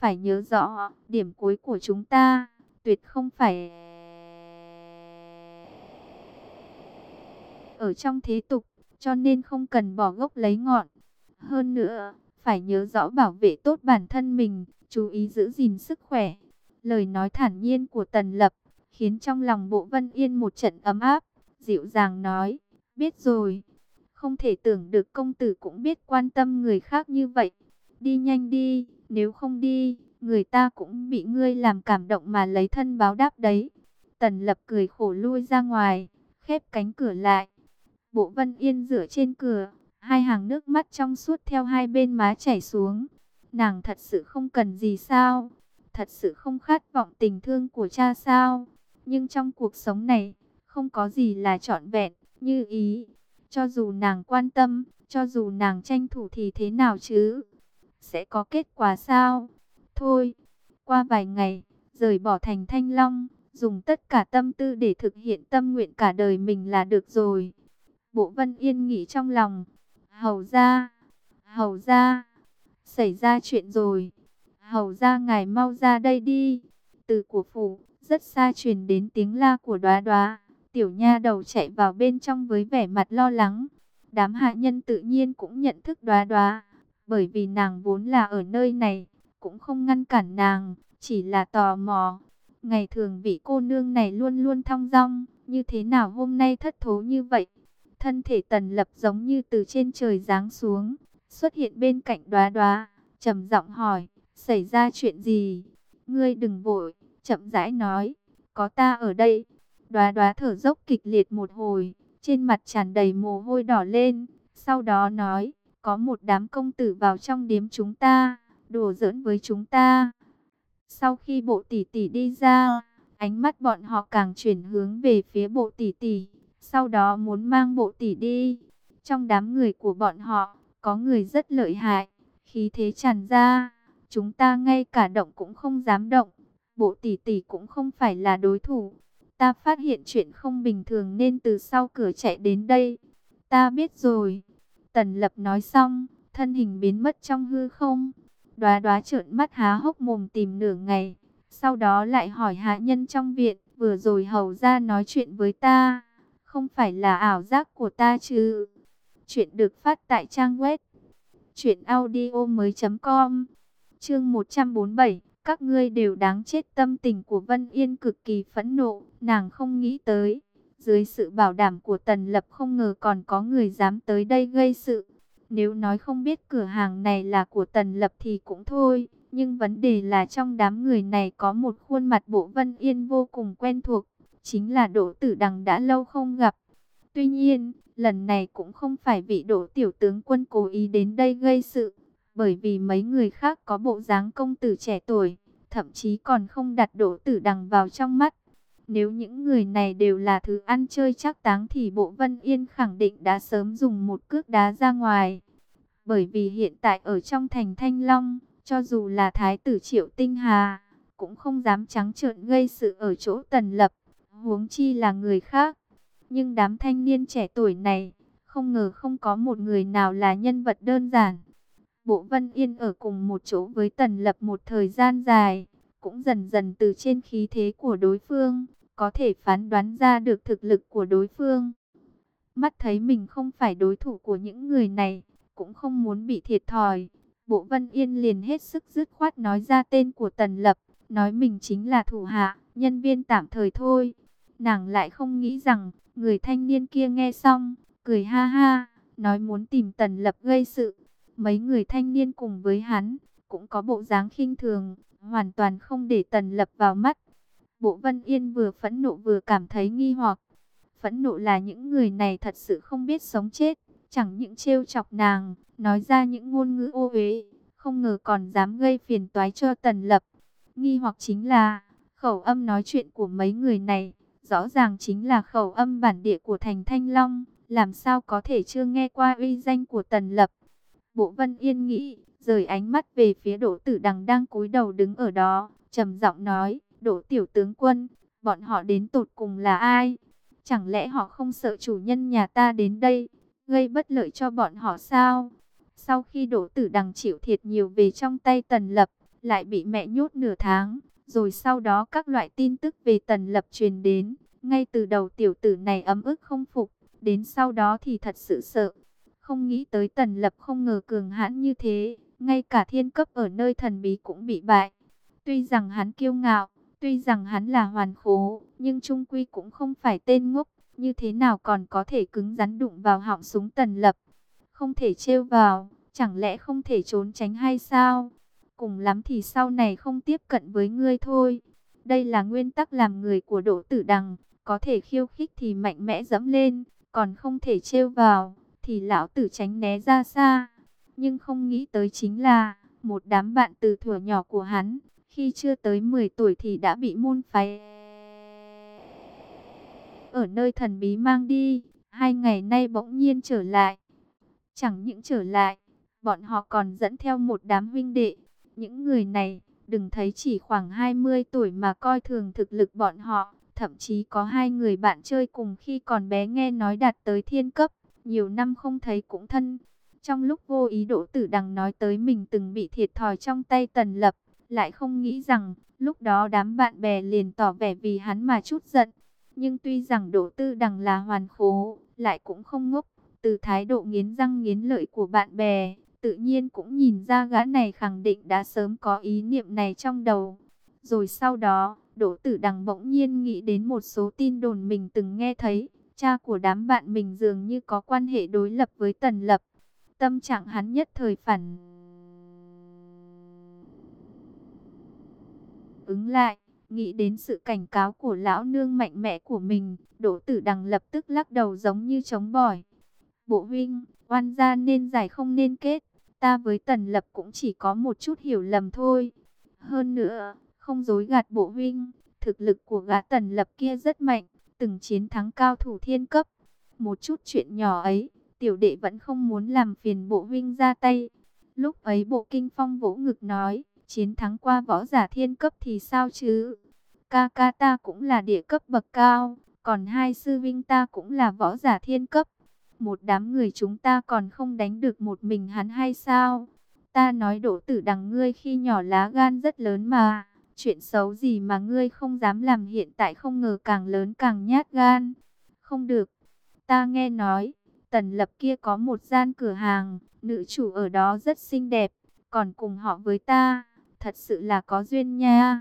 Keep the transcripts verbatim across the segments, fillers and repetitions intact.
phải nhớ rõ, điểm cuối của chúng ta, tuyệt không phải ở trong thế tục, cho nên không cần bỏ gốc lấy ngọn. Hơn nữa, phải nhớ rõ bảo vệ tốt bản thân mình, chú ý giữ gìn sức khỏe. Lời nói thản nhiên của Tần Lập, khiến trong lòng Bộ Vân Yên một trận ấm áp, dịu dàng nói, biết rồi. Không thể tưởng được công tử cũng biết quan tâm người khác như vậy. Đi nhanh đi, nếu không đi, người ta cũng bị ngươi làm cảm động mà lấy thân báo đáp đấy. Tần Lập cười khổ lui ra ngoài, khép cánh cửa lại. Bộ Vân Yên dựa trên cửa, hai hàng nước mắt trong suốt theo hai bên má chảy xuống. Nàng thật sự không cần gì sao? Thật sự không khát vọng tình thương của cha sao? Nhưng trong cuộc sống này, không có gì là trọn vẹn, như ý. Cho dù nàng quan tâm, cho dù nàng tranh thủ thì thế nào chứ? Sẽ có kết quả sao? Thôi, qua vài ngày, rời bỏ thành Thanh Long, dùng tất cả tâm tư để thực hiện tâm nguyện cả đời mình là được rồi. Bộ Vân Yên nghĩ trong lòng, hầu ra, hầu ra, xảy ra chuyện rồi. Hầu ra ngài mau ra đây đi. Từ của phủ, rất xa truyền đến tiếng la của Đoá Đoá. Tiểu nha đầu chạy vào bên trong với vẻ mặt lo lắng. Đám hạ nhân tự nhiên cũng nhận thức Đoá Đoá, bởi vì nàng vốn là ở nơi này, cũng không ngăn cản nàng, chỉ là tò mò. Ngày thường vị cô nương này luôn luôn thong dong, như thế nào hôm nay thất thố như vậy? Thân thể Tần Lập giống như từ trên trời giáng xuống, xuất hiện bên cạnh Đoá Đoá, trầm giọng hỏi, xảy ra chuyện gì? Ngươi đừng vội, chậm rãi nói, có ta ở đây. Đoá Đoá thở dốc kịch liệt một hồi, trên mặt tràn đầy mồ hôi đỏ lên, sau đó nói, có một đám công tử vào trong điếm chúng ta, đùa giỡn với chúng ta. Sau khi bộ tỷ tỷ đi ra, ánh mắt bọn họ càng chuyển hướng về phía bộ tỷ tỷ, sau đó muốn mang bộ tỷ đi. Trong đám người của bọn họ, có người rất lợi hại, khí thế tràn ra, chúng ta ngay cả động cũng không dám động. Bộ tỷ tỷ cũng không phải là đối thủ. Ta phát hiện chuyện không bình thường nên từ sau cửa chạy đến đây. Ta biết rồi. Tần Lập nói xong, thân hình biến mất trong hư không. Đoá Đoá trợn mắt há hốc mồm tìm nửa ngày, sau đó lại hỏi hạ nhân trong viện, vừa rồi hầu ra nói chuyện với ta, không phải là ảo giác của ta chứ? Chuyện được phát tại trang web truyện audio mới chấm com. Chương một trăm bốn mươi bảy, các ngươi đều đáng chết. Tâm tình của Vân Yên cực kỳ phẫn nộ, nàng không nghĩ tới, dưới sự bảo đảm của Tần Lập không ngờ còn có người dám tới đây gây sự. Nếu nói không biết cửa hàng này là của Tần Lập thì cũng thôi, nhưng vấn đề là trong đám người này có một khuôn mặt Bộ Vân Yên vô cùng quen thuộc, chính là Đỗ Tử Đằng đã lâu không gặp. Tuy nhiên, lần này cũng không phải vị Đỗ tiểu tướng quân cố ý đến đây gây sự, bởi vì mấy người khác có bộ dáng công tử trẻ tuổi, thậm chí còn không đặt Đỗ Tử Đằng vào trong mắt. Nếu những người này đều là thứ ăn chơi trác táng thì Bộ Vân Yên khẳng định đã sớm dùng một cước đá ra ngoài. Bởi vì hiện tại ở trong thành Thanh Long, cho dù là Thái tử Triệu Tinh Hà, cũng không dám trắng trợn gây sự ở chỗ Tần Lập, huống chi là người khác. Nhưng đám thanh niên trẻ tuổi này, không ngờ không có một người nào là nhân vật đơn giản. Bộ Vân Yên ở cùng một chỗ với Tần Lập một thời gian dài, cũng dần dần từ trên khí thế của đối phương, có thể phán đoán ra được thực lực của đối phương. Mắt thấy mình không phải đối thủ của những người này, cũng không muốn bị thiệt thòi, Bộ Vân Yên liền hết sức dứt khoát nói ra tên của Tần Lập, nói mình chính là thủ hạ, nhân viên tạm thời thôi. Nàng lại không nghĩ rằng, người thanh niên kia nghe xong, cười ha ha, nói muốn tìm Tần Lập gây sự. Mấy người thanh niên cùng với hắn, cũng có bộ dáng khinh thường, hoàn toàn không để Tần Lập vào mắt. Bộ Vân Yên vừa phẫn nộ vừa cảm thấy nghi hoặc. Phẫn nộ là những người này thật sự không biết sống chết, chẳng những trêu chọc nàng, nói ra những ngôn ngữ ô uế, không ngờ còn dám gây phiền toái cho Tần Lập. Nghi hoặc chính là, khẩu âm nói chuyện của mấy người này, rõ ràng chính là khẩu âm bản địa của thành Thanh Long, làm sao có thể chưa nghe qua uy danh của Tần Lập. Bộ Vân Yên nghĩ, rời ánh mắt về phía Đỗ Tử Đằng đang cúi đầu đứng ở đó, trầm giọng nói, Đỗ tiểu tướng quân, bọn họ đến tột cùng là ai? Chẳng lẽ họ không sợ chủ nhân nhà ta đến đây, gây bất lợi cho bọn họ sao? Sau khi Đỗ Tử Đằng chịu thiệt nhiều về trong tay Tần Lập, lại bị mẹ nhốt nửa tháng. Rồi sau đó các loại tin tức về Tần Lập truyền đến. Ngay từ đầu tiểu tử này ấm ức không phục, đến sau đó thì thật sự sợ. Không nghĩ tới Tần Lập không ngờ cường hãn như thế, ngay cả thiên cấp ở nơi thần bí cũng bị bại. Tuy rằng hắn kiêu ngạo, tuy rằng hắn là hoàn khố, nhưng chung quy cũng không phải tên ngốc, như thế nào còn có thể cứng rắn đụng vào họng súng Tần Lập. Không thể trêu vào, chẳng lẽ không thể trốn tránh hay sao? Cùng lắm thì sau này không tiếp cận với ngươi thôi. Đây là nguyên tắc làm người của Đỗ Tử Đằng, có thể khiêu khích thì mạnh mẽ dẫm lên, còn không thể trêu vào thì lão tử tránh né ra xa. Nhưng không nghĩ tới chính là một đám bạn từ thuở nhỏ của hắn, khi chưa tới mười tuổi thì đã bị môn phái ở nơi thần bí mang đi, hai ngày nay bỗng nhiên trở lại. Chẳng những trở lại, bọn họ còn dẫn theo một đám huynh đệ. Những người này, đừng thấy chỉ khoảng hai mươi tuổi mà coi thường thực lực bọn họ. Thậm chí có hai người bạn chơi cùng khi còn bé nghe nói đạt tới thiên cấp, nhiều năm không thấy cũng thân. Trong lúc vô ý Đỗ Tử Đằng nói tới mình từng bị thiệt thòi trong tay Tần Lập, lại không nghĩ rằng lúc đó đám bạn bè liền tỏ vẻ vì hắn mà chút giận. Nhưng tuy rằng Đỗ Tử Đằng là hoàn khố, lại cũng không ngốc. Từ thái độ nghiến răng nghiến lợi của bạn bè, tự nhiên cũng nhìn ra gã này khẳng định đã sớm có ý niệm này trong đầu. Rồi sau đó, Đỗ Tử Đằng bỗng nhiên nghĩ đến một số tin đồn mình từng nghe thấy. Cha của đám bạn mình dường như có quan hệ đối lập với Tần Lập. Tâm trạng hắn nhất thời phản ứng lại, nghĩ đến sự cảnh cáo của lão nương mạnh mẽ của mình. Đỗ Tử Đằng lập tức lắc đầu giống như chống bỏi. Bộ huynh, oan gia nên giải không nên kết. Ta với Tần Lập cũng chỉ có một chút hiểu lầm thôi. Hơn nữa, không dối gạt bộ huynh, thực lực của gã Tần Lập kia rất mạnh, từng chiến thắng cao thủ thiên cấp. Một chút chuyện nhỏ ấy, tiểu đệ vẫn không muốn làm phiền bộ huynh ra tay. Lúc ấy Bộ Kinh Phong vỗ ngực nói, chiến thắng qua võ giả thiên cấp thì sao chứ? Ca ca ta cũng là địa cấp bậc cao, còn hai sư vinh ta cũng là võ giả thiên cấp. Một đám người chúng ta còn không đánh được một mình hắn hay sao? Ta nói Đỗ Tử Đằng ngươi khi nhỏ lá gan rất lớn mà. Chuyện xấu gì mà ngươi không dám làm, hiện tại không ngờ càng lớn càng nhát gan. Không được. Ta nghe nói, Tần Lập kia có một gian cửa hàng, nữ chủ ở đó rất xinh đẹp, còn cùng họ với ta. Thật sự là có duyên nha.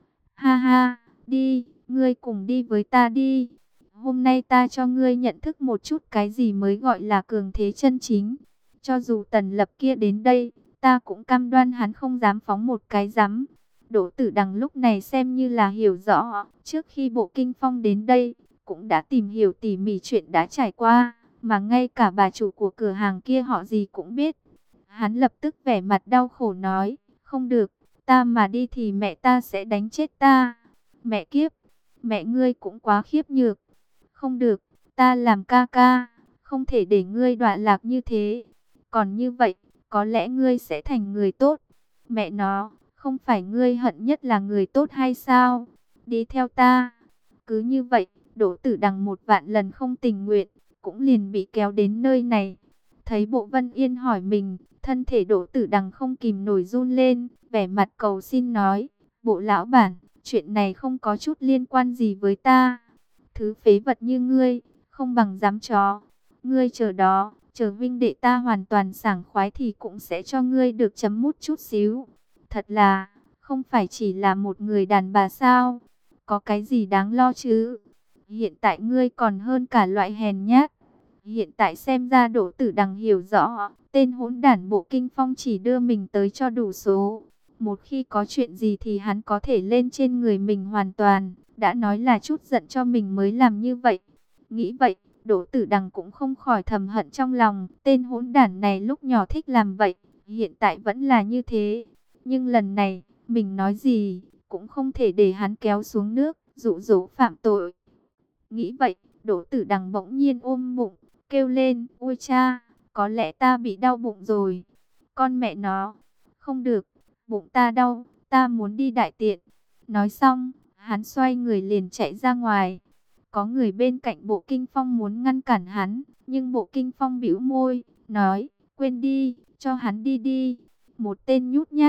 Ha ha, đi, ngươi cùng đi với ta đi. Hôm nay ta cho ngươi nhận thức một chút cái gì mới gọi là cường thế chân chính. Cho dù Tần Lập kia đến đây, ta cũng cam đoan hắn không dám phóng một cái rắm. Đỗ Tử Đằng lúc này xem như là hiểu rõ, trước khi Bộ Kinh Phong đến đây, cũng đã tìm hiểu tỉ mỉ chuyện đã trải qua, mà ngay cả bà chủ của cửa hàng kia họ gì cũng biết. Hắn lập tức vẻ mặt đau khổ nói, không được, ta mà đi thì mẹ ta sẽ đánh chết ta. Mẹ kiếp, mẹ ngươi cũng quá khiếp nhược. Không được, ta làm ca ca, không thể để ngươi đọa lạc như thế. Còn như vậy, có lẽ ngươi sẽ thành người tốt. Mẹ nó, không phải ngươi hận nhất là người tốt hay sao? Đi theo ta. Cứ như vậy, Đỗ Tử Đằng một vạn lần không tình nguyện, cũng liền bị kéo đến nơi này. Thấy Bộ Vân Yên hỏi mình, thân thể Đỗ Tử Đằng không kìm nổi run lên, vẻ mặt cầu xin nói, Bộ lão bản, chuyện này không có chút liên quan gì với ta. Thứ phế vật như ngươi, không bằng dám chó. Ngươi chờ đó, chờ vinh đệ ta hoàn toàn sảng khoái thì cũng sẽ cho ngươi được chấm mút chút xíu. Thật là, không phải chỉ là một người đàn bà sao? Có cái gì đáng lo chứ? Hiện tại ngươi còn hơn cả loại hèn nhát. Hiện tại xem ra Đỗ Tử Đằng hiểu rõ, tên hỗn đản Bộ Kinh Phong chỉ đưa mình tới cho đủ số. Một khi có chuyện gì thì hắn có thể lên trên người mình hoàn toàn. Đã nói là chút giận cho mình mới làm như vậy. Nghĩ vậy, Đỗ Tử Đằng cũng không khỏi thầm hận trong lòng. Tên hỗn đản này lúc nhỏ thích làm vậy, hiện tại vẫn là như thế. Nhưng lần này, mình nói gì, cũng không thể để hắn kéo xuống nước, dụ dỗ phạm tội. Nghĩ vậy, Đỗ Tử Đằng bỗng nhiên ôm bụng, kêu lên, ôi cha, có lẽ ta bị đau bụng rồi. Con mẹ nó, không được, bụng ta đau, ta muốn đi đại tiện. Nói xong, hắn xoay người liền chạy ra ngoài. Có người bên cạnh Bộ Kinh Phong muốn ngăn cản hắn, nhưng Bộ Kinh Phong bĩu môi, nói, quên đi, cho hắn đi đi. Một tên nhút nhát,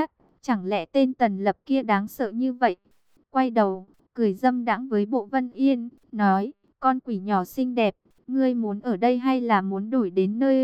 Chẳng lẽ tên Tần Lập kia đáng sợ như vậy? Quay đầu, cười dâm đãng với Bộ Vân Yên, nói, con quỷ nhỏ xinh đẹp, ngươi muốn ở đây hay là muốn đổi đến nơi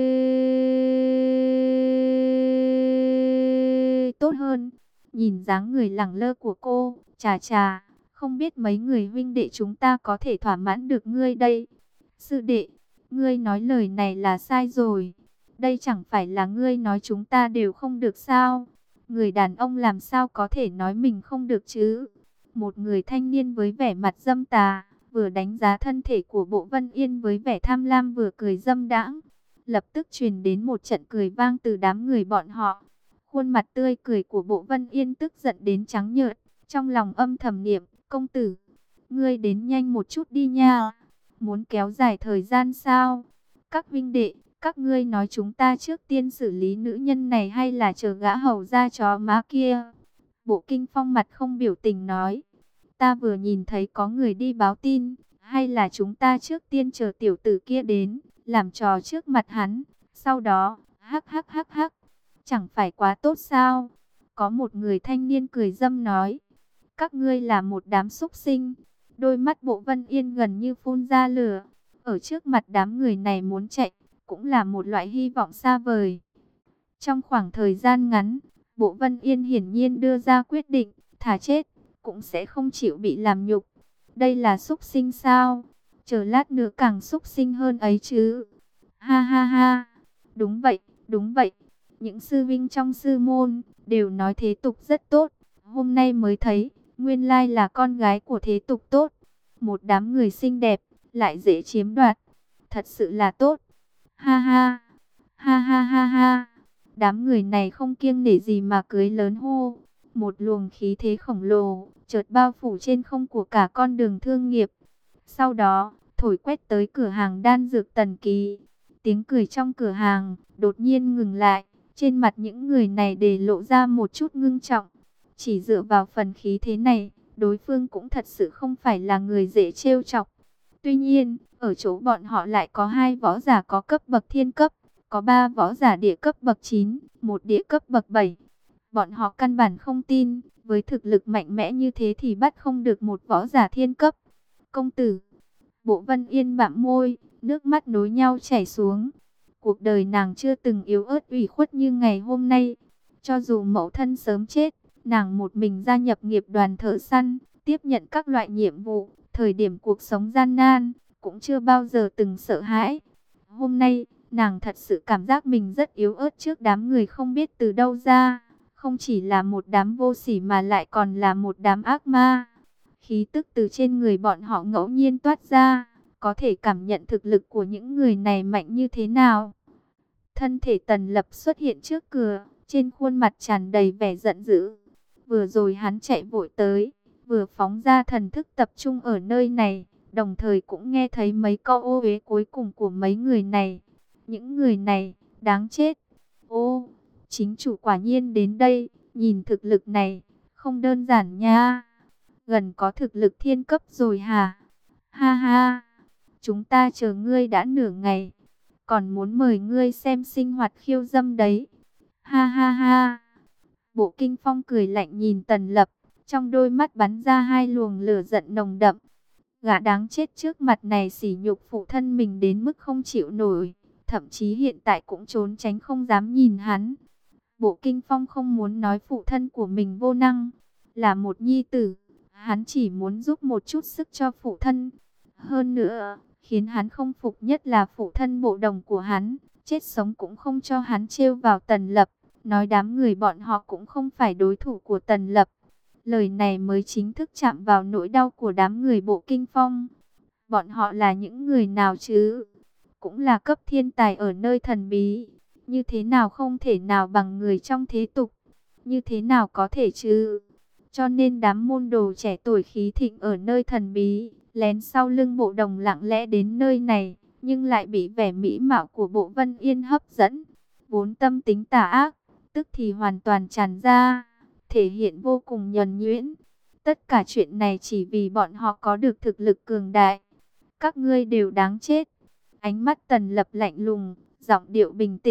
tốt hơn? Nhìn dáng người lẳng lơ của cô, chà chà, không biết mấy người huynh đệ chúng ta có thể thỏa mãn được ngươi đây. Sư đệ, ngươi nói lời này là sai rồi. Đây chẳng phải là ngươi nói chúng ta đều không được sao? Người đàn ông làm sao có thể nói mình không được chứ? Một người thanh niên với vẻ mặt dâm tà, vừa đánh giá thân thể của Bộ Vân Yên với vẻ tham lam vừa cười dâm đãng. Lập tức truyền đến một trận cười vang từ đám người bọn họ. Khuôn mặt tươi cười của Bộ Vân Yên tức giận đến trắng nhợt, trong lòng âm thầm niệm, công tử, ngươi đến nhanh một chút đi nha. Muốn kéo dài thời gian sao? Các huynh đệ, các ngươi nói chúng ta trước tiên xử lý nữ nhân này hay là chờ gã hầu ra chó má kia? Bộ Kinh Phong mặt không biểu tình nói, ta vừa nhìn thấy có người đi báo tin, hay là chúng ta trước tiên chờ tiểu tử kia đến, làm trò trước mặt hắn, sau đó, hắc hắc hắc hắc, chẳng phải quá tốt sao? Có một người thanh niên cười dâm nói, các ngươi là một đám súc sinh. Đôi mắt Bộ Vân Yên gần như phun ra lửa, ở trước mặt đám người này muốn chạy, cũng là một loại hy vọng xa vời. Trong khoảng thời gian ngắn, Bộ Vân Yên hiển nhiên đưa ra quyết định, thà chết, cũng sẽ không chịu bị làm nhục. Đây là súc sinh sao? Chờ lát nữa càng súc sinh hơn ấy chứ. Ha ha ha, đúng vậy, đúng vậy. Những sư vinh trong sư môn, đều nói thế tục rất tốt. Hôm nay mới thấy, nguyên lai là con gái của thế tục tốt. Một đám người xinh đẹp, lại dễ chiếm đoạt. Thật sự là tốt. Ha ha, ha ha ha ha. Đám người này không kiêng nể gì mà cưới lớn hô. Một luồng khí thế khổng lồ, chợt bao phủ trên không của cả con đường thương nghiệp. Sau đó, thổi quét tới cửa hàng đan dược Tần Kỳ. Tiếng cười trong cửa hàng, đột nhiên ngừng lại. Trên mặt những người này để lộ ra một chút ngưng trọng. Chỉ dựa vào phần khí thế này, đối phương cũng thật sự không phải là người dễ trêu chọc. Tuy nhiên, ở chỗ bọn họ lại có hai võ giả có cấp bậc thiên cấp, có ba võ giả địa cấp bậc chín, một địa cấp bậc bảy. Bọn họ căn bản không tin, với thực lực mạnh mẽ như thế thì bắt không được một võ giả thiên cấp. Công tử, Bộ Vân Yên bặm môi, nước mắt nối nhau chảy xuống. Cuộc đời nàng chưa từng yếu ớt ủy khuất như ngày hôm nay. Cho dù mẫu thân sớm chết, nàng một mình gia nhập nghiệp đoàn thợ săn, tiếp nhận các loại nhiệm vụ, thời điểm cuộc sống gian nan, cũng chưa bao giờ từng sợ hãi. Hôm nay, nàng thật sự cảm giác mình rất yếu ớt trước đám người không biết từ đâu ra. Không chỉ là một đám vô sỉ mà lại còn là một đám ác ma. Khí tức từ trên người bọn họ ngẫu nhiên toát ra, có thể cảm nhận thực lực của những người này mạnh như thế nào. Thân thể Tần Lập xuất hiện trước cửa, trên khuôn mặt tràn đầy vẻ giận dữ. Vừa rồi hắn chạy vội tới, vừa phóng ra thần thức tập trung ở nơi này, đồng thời cũng nghe thấy mấy câu ô uế cuối cùng của mấy người này. Những người này, đáng chết. Ô, chính chủ quả nhiên đến đây, nhìn thực lực này, không đơn giản nha. Gần có thực lực thiên cấp rồi hả? Ha ha, chúng ta chờ ngươi đã nửa ngày, còn muốn mời ngươi xem sinh hoạt khiêu dâm đấy. Ha ha ha. Bộ Kinh Phong cười lạnh nhìn Tần Lập, trong đôi mắt bắn ra hai luồng lửa giận nồng đậm. Gã đáng chết trước mặt này sỉ nhục phụ thân mình đến mức không chịu nổi, thậm chí hiện tại cũng trốn tránh không dám nhìn hắn. Bộ Kinh Phong không muốn nói phụ thân của mình vô năng, là một nhi tử, hắn chỉ muốn giúp một chút sức cho phụ thân. Hơn nữa, khiến hắn không phục nhất là phụ thân Bộ Đồng của hắn, chết sống cũng không cho hắn trêu vào Tần Lập, nói đám người bọn họ cũng không phải đối thủ của Tần Lập. Lời này mới chính thức chạm vào nỗi đau của đám người Bộ Kinh Phong. Bọn họ là những người nào chứ? Cũng là cấp thiên tài ở nơi thần bí. Như thế nào không thể nào bằng người trong thế tục? Như thế nào có thể chứ? Cho nên đám môn đồ trẻ tuổi khí thịnh ở nơi thần bí, lén sau lưng Bộ Đồng lặng lẽ đến nơi này, nhưng lại bị vẻ mỹ mạo của Bộ Vân Yên hấp dẫn. Vốn tâm tính tà ác, tức thì hoàn toàn tràn ra, thể hiện vô cùng nhuần nhuyễn. Tất cả chuyện này chỉ vì bọn họ có được thực lực cường đại. Các ngươi đều đáng chết. Ánh mắt Tần Lập lạnh lùng, giọng điệu bình tĩnh,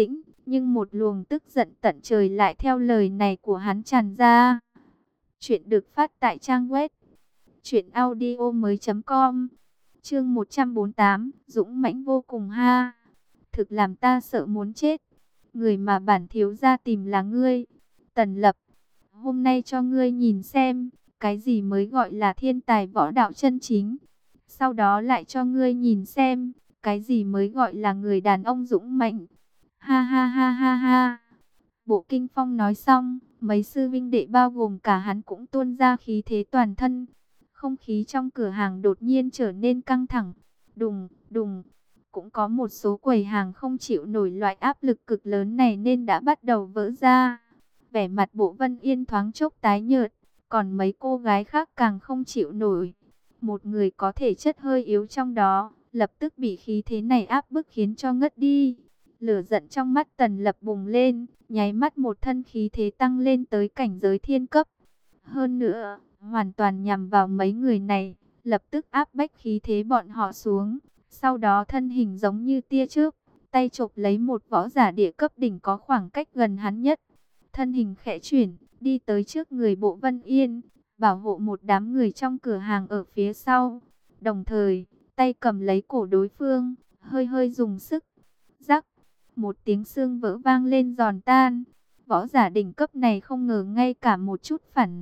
Nhưng một luồng tức giận tận trời lại theo lời này của hắn tràn ra. Chuyện được phát tại trang web truyện audio mới chấm com. Chương một trăm bốn mươi tám, dũng mãnh vô cùng ha. Thực làm ta sợ muốn chết. Người mà bản thiếu gia tìm là ngươi, Tần Lập. Hôm nay cho ngươi nhìn xem, cái gì mới gọi là thiên tài võ đạo chân chính. Sau đó lại cho ngươi nhìn xem, cái gì mới gọi là người đàn ông dũng mãnh. Ha ha ha ha ha. Bộ Kinh Phong nói xong, mấy sư vinh đệ bao gồm cả hắn cũng tuôn ra khí thế toàn thân. Không khí trong cửa hàng đột nhiên trở nên căng thẳng. Đùng, đùng. Cũng có một số quầy hàng không chịu nổi loại áp lực cực lớn này nên đã bắt đầu vỡ ra. Vẻ mặt Bộ Vân Yên thoáng chốc tái nhợt, còn mấy cô gái khác càng không chịu nổi. Một người có thể chất hơi yếu trong đó, lập tức bị khí thế này áp bức khiến cho ngất đi. Lửa giận trong mắt Tần Lập bùng lên, nháy mắt một thân khí thế tăng lên tới cảnh giới thiên cấp. Hơn nữa, hoàn toàn nhằm vào mấy người này, lập tức áp bách khí thế bọn họ xuống. Sau đó thân hình giống như tia chớp, tay chộp lấy một võ giả địa cấp đỉnh có khoảng cách gần hắn nhất. Thân hình khẽ chuyển, đi tới trước người Bộ Vân Yên, bảo hộ một đám người trong cửa hàng ở phía sau. Đồng thời, tay cầm lấy cổ đối phương, hơi hơi dùng sức. Rắc, một tiếng xương vỡ vang lên giòn tan. Võ giả đỉnh cấp này không ngờ ngay cả một chút phản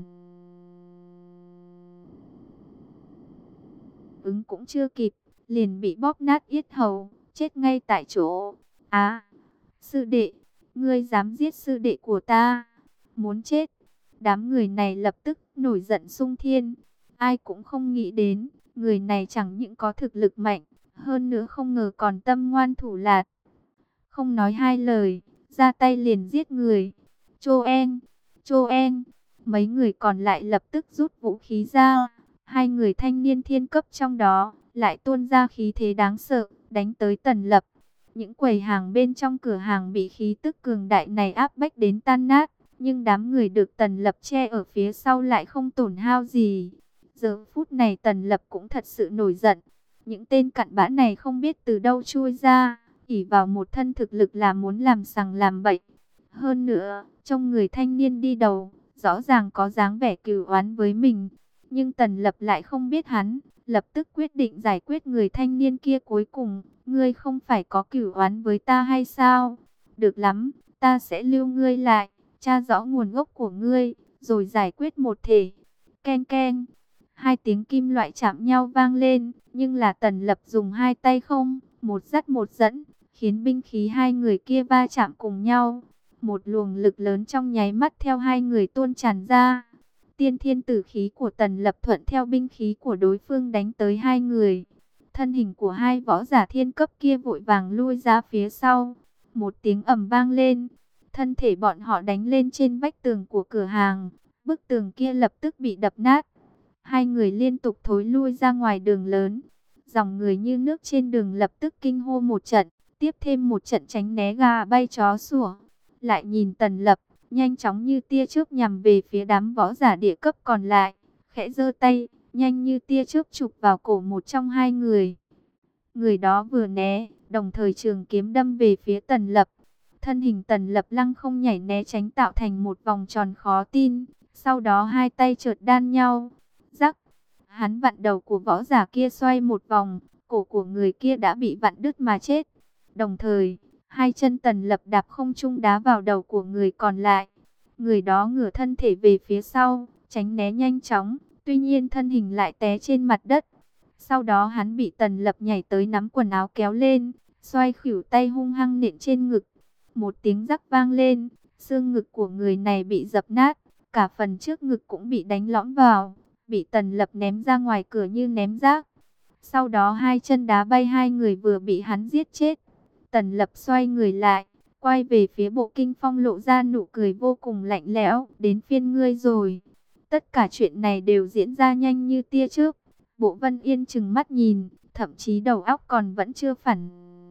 ứng cũng chưa kịp, liền bị bóp nát yết hầu, chết ngay tại chỗ. Á, sư đệ, ngươi dám giết sư đệ của ta, muốn chết. Đám người này lập tức nổi giận xung thiên. Ai cũng không nghĩ đến, người này chẳng những có thực lực mạnh, hơn nữa không ngờ còn tâm ngoan thủ lạt. Không nói hai lời, ra tay liền giết người. Chô en, chô en, mấy người còn lại lập tức rút vũ khí ra. Hai người thanh niên thiên cấp trong đó lại tuôn ra khí thế đáng sợ, đánh tới Tần Lập. Những quầy hàng bên trong cửa hàng bị khí tức cường đại này áp bách đến tan nát, nhưng đám người được Tần Lập che ở phía sau lại không tổn hao gì. Giờ phút này Tần Lập cũng thật sự nổi giận. Những tên cặn bã này không biết từ đâu chui ra, ỷ vào một thân thực lực là muốn làm sằng làm bậy. Hơn nữa, trong người thanh niên đi đầu, rõ ràng có dáng vẻ cừu oán với mình. Nhưng Tần Lập lại không biết hắn, lập tức quyết định giải quyết người thanh niên kia cuối cùng. Ngươi không phải có cửu oán với ta hay sao? Được lắm, ta sẽ lưu ngươi lại, tra rõ nguồn gốc của ngươi, rồi giải quyết một thể. Ken ken, hai tiếng kim loại chạm nhau vang lên, nhưng là Tần Lập dùng hai tay không, một dắt một dẫn, khiến binh khí hai người kia va chạm cùng nhau. Một luồng lực lớn trong nháy mắt theo hai người tuôn tràn ra. Tiên thiên tử khí của Tần Lập thuận theo binh khí của đối phương đánh tới hai người. Thân hình của hai võ giả thiên cấp kia vội vàng lui ra phía sau. Một tiếng ầm vang lên. Thân thể bọn họ đánh lên trên vách tường của cửa hàng. Bức tường kia lập tức bị đập nát. Hai người liên tục thối lui ra ngoài đường lớn. Dòng người như nước trên đường lập tức kinh hô một trận. Tiếp thêm một trận tránh né gà bay chó sủa. Lại nhìn Tần Lập, nhanh chóng như tia chớp nhằm về phía đám võ giả địa cấp còn lại. Khẽ giơ tay, nhanh như tia chớp chụp vào cổ một trong hai người. Người đó vừa né, đồng thời trường kiếm đâm về phía Tần Lập. Thân hình Tần Lập lăng không nhảy né tránh tạo thành một vòng tròn khó tin. Sau đó hai tay chợt đan nhau. Rắc, hắn vặn đầu của võ giả kia xoay một vòng, cổ của người kia đã bị vặn đứt mà chết. Đồng thời, hai chân Tần Lập đạp không trung đá vào đầu của người còn lại. Người đó ngửa thân thể về phía sau, tránh né nhanh chóng, tuy nhiên thân hình lại té trên mặt đất. Sau đó hắn bị Tần Lập nhảy tới nắm quần áo kéo lên, xoay khuỷu tay hung hăng nện trên ngực. Một tiếng rắc vang lên, xương ngực của người này bị dập nát, cả phần trước ngực cũng bị đánh lõm vào, bị Tần Lập ném ra ngoài cửa như ném rác. Sau đó hai chân đá bay hai người vừa bị hắn giết chết. Tần Lập xoay người lại, quay về phía Bộ Kinh Phong lộ ra nụ cười vô cùng lạnh lẽo. Đến phiên ngươi rồi. Tất cả chuyện này đều diễn ra nhanh như tia chớp. Bộ Vân Yên trừng mắt nhìn, thậm chí đầu óc còn vẫn chưa phản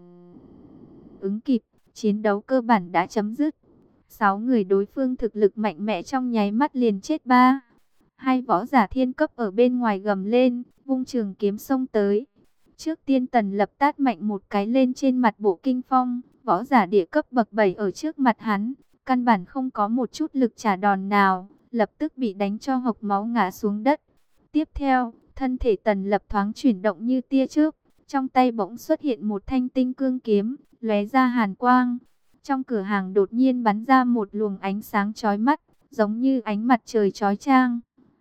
ứng kịp. Chiến đấu cơ bản đã chấm dứt. Sáu người đối phương thực lực mạnh mẽ trong nháy mắt liền chết ba. Hai võ giả thiên cấp ở bên ngoài gầm lên, vung trường kiếm xông tới. Trước tiên Tần Lập tát mạnh một cái lên trên mặt Bộ Kinh Phong, võ giả địa cấp bậc bảy ở trước mặt hắn, căn bản không có một chút lực trả đòn nào, lập tức bị đánh cho hộc máu ngã xuống đất. Tiếp theo, thân thể Tần Lập thoáng chuyển động như tia chớp, trong tay bỗng xuất hiện một thanh tinh cương kiếm, lóe ra hàn quang. Trong cửa hàng đột nhiên bắn ra một luồng ánh sáng chói mắt, giống như ánh mặt trời chói chang.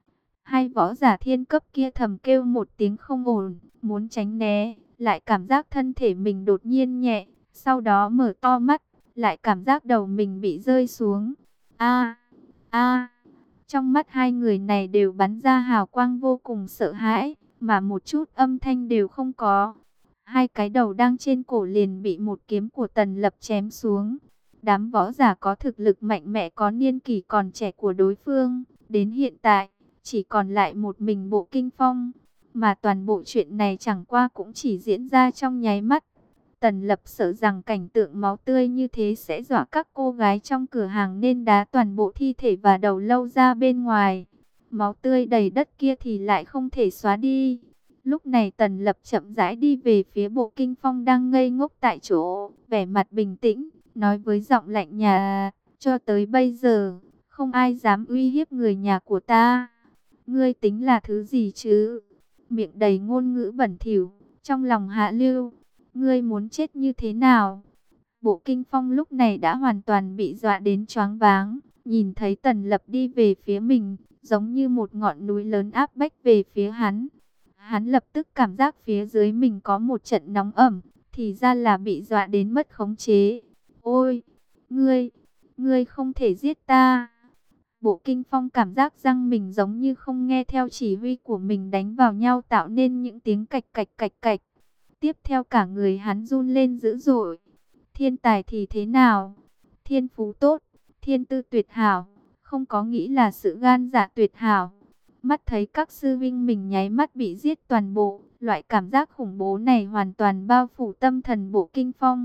Hai võ giả thiên cấp kia thầm kêu một tiếng không ổn, muốn tránh né, lại cảm giác thân thể mình đột nhiên nhẹ, sau đó mở to mắt, lại cảm giác đầu mình bị rơi xuống. A, a. Trong mắt hai người này đều bắn ra hào quang vô cùng sợ hãi, mà một chút âm thanh đều không có. Hai cái đầu đang trên cổ liền bị một kiếm của Tần Lập chém xuống. Đám võ giả có thực lực mạnh mẽ có niên kỷ còn trẻ của đối phương, đến hiện tại, chỉ còn lại một mình Bộ Kinh Phong. Mà toàn bộ chuyện này chẳng qua cũng chỉ diễn ra trong nháy mắt. Tần Lập sợ rằng cảnh tượng máu tươi như thế sẽ dọa các cô gái trong cửa hàng nên đá toàn bộ thi thể và đầu lâu ra bên ngoài. Máu tươi đầy đất kia thì lại không thể xóa đi. Lúc này Tần Lập chậm rãi đi về phía Bộ Kinh Phong đang ngây ngốc tại chỗ, vẻ mặt bình tĩnh, nói với giọng lạnh nhạt, cho tới bây giờ, không ai dám uy hiếp người nhà của ta. Ngươi tính là thứ gì chứ? Miệng đầy ngôn ngữ bẩn thỉu, trong lòng hạ lưu. Ngươi muốn chết như thế nào? Bộ Kinh Phong lúc này đã hoàn toàn bị dọa đến choáng váng, nhìn thấy Tần Lập đi về phía mình, giống như một ngọn núi lớn áp bách về phía hắn. Hắn lập tức cảm giác phía dưới mình có một trận nóng ẩm, thì ra là bị dọa đến mất khống chế. Ôi, ngươi, ngươi không thể giết ta. Bộ Kinh Phong cảm giác răng mình giống như không nghe theo chỉ huy của mình đánh vào nhau tạo nên những tiếng cạch cạch cạch cạch. Tiếp theo cả người hắn run lên dữ dội. Thiên tài thì thế nào? Thiên phú tốt, thiên tư tuyệt hảo, không có nghĩ là sự gan dạ tuyệt hảo. Mắt thấy các sư vinh mình nháy mắt bị giết toàn bộ, loại cảm giác khủng bố này hoàn toàn bao phủ tâm thần Bộ Kinh Phong.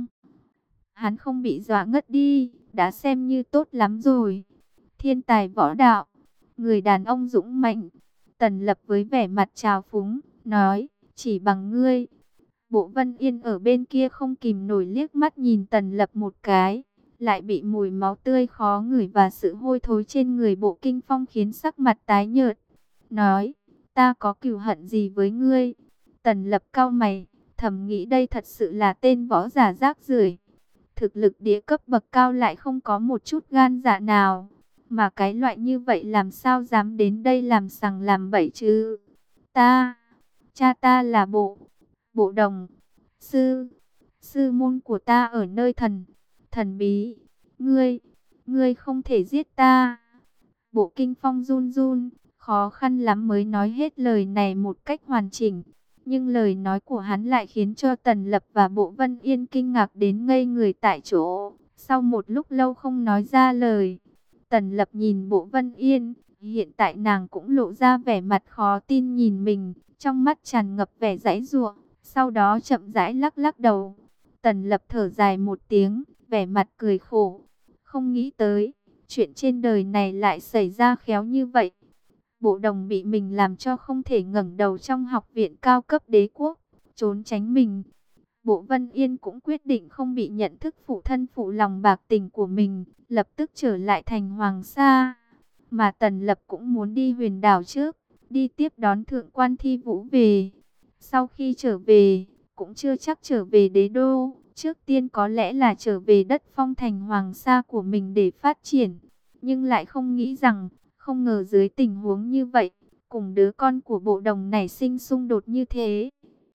Hắn không bị dọa ngất đi, đã xem như tốt lắm rồi. Thiên tài võ đạo, người đàn ông dũng mạnh. Tần Lập với vẻ mặt trào phúng, nói, chỉ bằng ngươi. Bộ Vân Yên ở bên kia không kìm nổi liếc mắt nhìn Tần Lập một cái, lại bị mùi máu tươi khó ngửi và sự hôi thối trên người Bộ Kinh Phong khiến sắc mặt tái nhợt. Nói, ta có cừu hận gì với ngươi? Tần Lập cau mày, thầm nghĩ đây thật sự là tên võ giả rác rưởi. Thực lực địa cấp bậc cao lại không có một chút gan dạ nào. Mà cái loại như vậy làm sao dám đến đây làm sằng làm bậy chứ? Ta, cha ta là bộ, bộ đồng, sư, sư môn của ta ở nơi thần, thần bí. Ngươi, ngươi không thể giết ta. Bộ Kinh Phong run run, khó khăn lắm mới nói hết lời này một cách hoàn chỉnh. Nhưng lời nói của hắn lại khiến cho Tần Lập và Bộ Vân Yên kinh ngạc đến ngây người tại chỗ. Sau một lúc lâu không nói ra lời, Tần Lập nhìn Bộ Vân Yên, hiện tại nàng cũng lộ ra vẻ mặt khó tin nhìn mình, trong mắt tràn ngập vẻ giãy giụa, sau đó chậm rãi lắc lắc đầu. Tần Lập thở dài một tiếng, vẻ mặt cười khổ, không nghĩ tới, chuyện trên đời này lại xảy ra khéo như vậy. Bộ đồng bị mình làm cho không thể ngẩng đầu trong học viện cao cấp đế quốc, trốn tránh mình. Bộ Vân Yên cũng quyết định không bị nhận thức phụ thân phụ lòng bạc tình của mình, lập tức trở lại thành Hoàng Sa. Mà Tần Lập cũng muốn đi Huyền Đảo trước, đi tiếp đón Thượng quan Thi Vũ về. Sau khi trở về, cũng chưa chắc trở về đế đô, trước tiên có lẽ là trở về đất phong thành Hoàng Sa của mình để phát triển. Nhưng lại không nghĩ rằng, không ngờ dưới tình huống như vậy, cùng đứa con của bộ đồng này sinh xung đột như thế.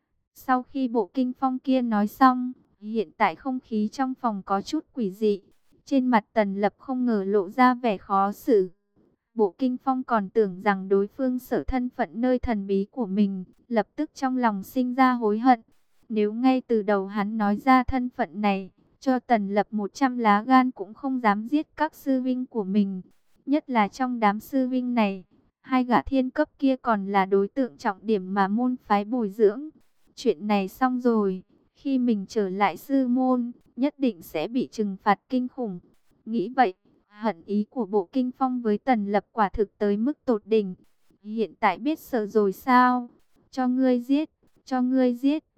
Sau khi Bộ Kinh Phong kia nói xong, hiện tại không khí trong phòng có chút quỷ dị. Trên mặt Tần Lập không ngờ lộ ra vẻ khó xử. Bộ Kinh Phong còn tưởng rằng đối phương sở thân phận nơi thần bí của mình, lập tức trong lòng sinh ra hối hận. Nếu ngay từ đầu hắn nói ra thân phận này, cho Tần Lập một trăm lá gan cũng không dám giết các sư vinh của mình. Nhất là trong đám sư vinh này, hai gã thiên cấp kia còn là đối tượng trọng điểm mà môn phái bồi dưỡng. Chuyện này xong rồi, khi mình trở lại sư môn, nhất định sẽ bị trừng phạt kinh khủng. Nghĩ vậy, hận ý của Bộ Kinh Phong với Tần Lập quả thực tới mức tột đỉnh. Hiện tại biết sợ rồi sao? Cho ngươi giết, cho ngươi giết.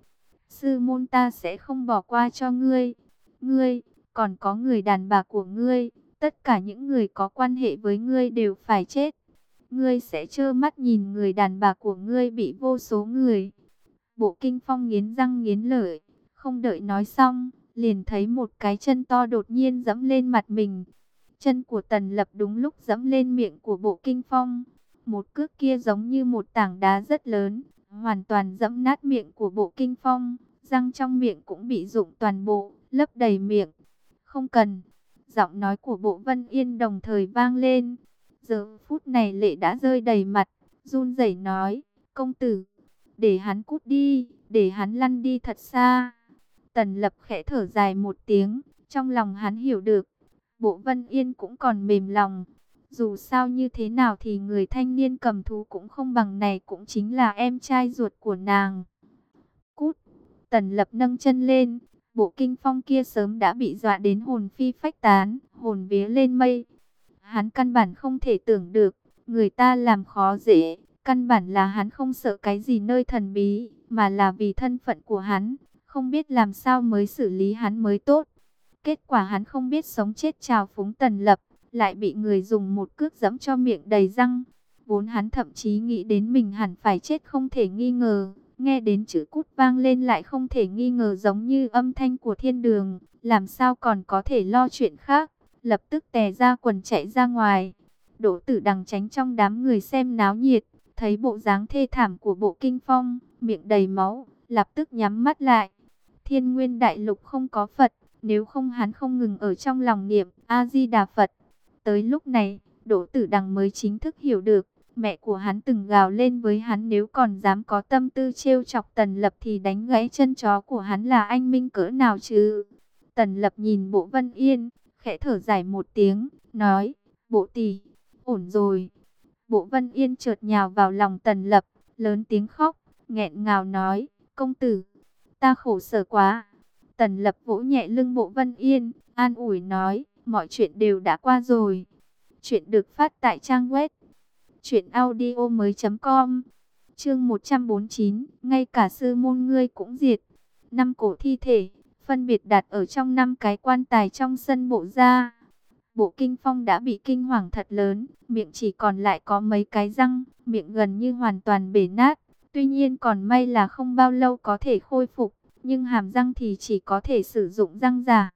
sư môn ta sẽ không bỏ qua cho ngươi. Ngươi, còn có người đàn bà của ngươi, tất cả những người có quan hệ với ngươi đều phải chết. Ngươi sẽ trơ mắt nhìn người đàn bà của ngươi bị vô số người. Bộ Kinh Phong nghiến răng nghiến lợi, không đợi nói xong, liền thấy một cái chân to đột nhiên giẫm lên mặt mình. Chân của Tần Lập đúng lúc giẫm lên miệng của Bộ Kinh Phong. Một cước kia giống như một tảng đá rất lớn, hoàn toàn giẫm nát miệng của Bộ Kinh Phong. Răng trong miệng cũng bị rụng toàn bộ, lấp đầy miệng. Không cần. Giọng nói của Bộ Vân Yên đồng thời vang lên. Giờ phút này lệ đã rơi đầy mặt, run rẩy nói, công tử, để hắn cút đi, để hắn lăn đi thật xa. Tần Lập khẽ thở dài một tiếng, trong lòng hắn hiểu được, Bộ Vân Yên cũng còn mềm lòng. Dù sao như thế nào thì người thanh niên cầm thú cũng không bằng này, cũng chính là em trai ruột của nàng. Cút! Tần Lập nâng chân lên, Bộ Kinh Phong kia sớm đã bị dọa đến hồn phi phách tán, hồn vía lên mây. Hắn căn bản không thể tưởng được, người ta làm khó dễ, căn bản là hắn không sợ cái gì nơi thần bí, mà là vì thân phận của hắn, không biết làm sao mới xử lý hắn mới tốt. Kết quả hắn không biết sống chết trào phúng Tần Lập, lại bị người dùng một cước giẫm cho miệng đầy răng. Vốn hắn thậm chí nghĩ đến mình hẳn phải chết không thể nghi ngờ, nghe đến chữ cút vang lên lại không thể nghi ngờ giống như âm thanh của thiên đường, làm sao còn có thể lo chuyện khác. Lập tức tè ra quần chạy ra ngoài. Đỗ Tử Đằng tránh trong đám người xem náo nhiệt, thấy bộ dáng thê thảm của Bộ Kinh Phong, miệng đầy máu, lập tức nhắm mắt lại. Thiên Nguyên Đại Lục không có Phật, nếu không hắn không ngừng ở trong lòng niệm A Di Đà Phật. Tới lúc này, Đỗ Tử Đằng mới chính thức hiểu được, mẹ của hắn từng gào lên với hắn nếu còn dám có tâm tư trêu chọc Tần Lập thì đánh gãy chân chó của hắn là anh minh cỡ nào chứ. Tần Lập nhìn Bộ Vân Yên, khẽ thở dài một tiếng, nói, Bộ tỷ, ổn rồi. Bộ Vân Yên chợt nhào vào lòng Tần Lập, lớn tiếng khóc, nghẹn ngào nói, công tử, ta khổ sở quá. Tần Lập vỗ nhẹ lưng Bộ Vân Yên, an ủi nói, mọi chuyện đều đã qua rồi. Chuyện được phát tại trang web truyện audio mới chấm com. Chương một trăm bốn mươi chín, ngay cả sư môn ngươi cũng diệt. Năm cổ thi thể phân biệt đặt ở trong năm cái quan tài trong sân Bộ gia. Bộ Kinh Phong đã bị kinh hoàng thật lớn, miệng chỉ còn lại có mấy cái răng, miệng gần như hoàn toàn bể nát. Tuy nhiên còn may là không bao lâu có thể khôi phục, nhưng hàm răng thì chỉ có thể sử dụng răng giả.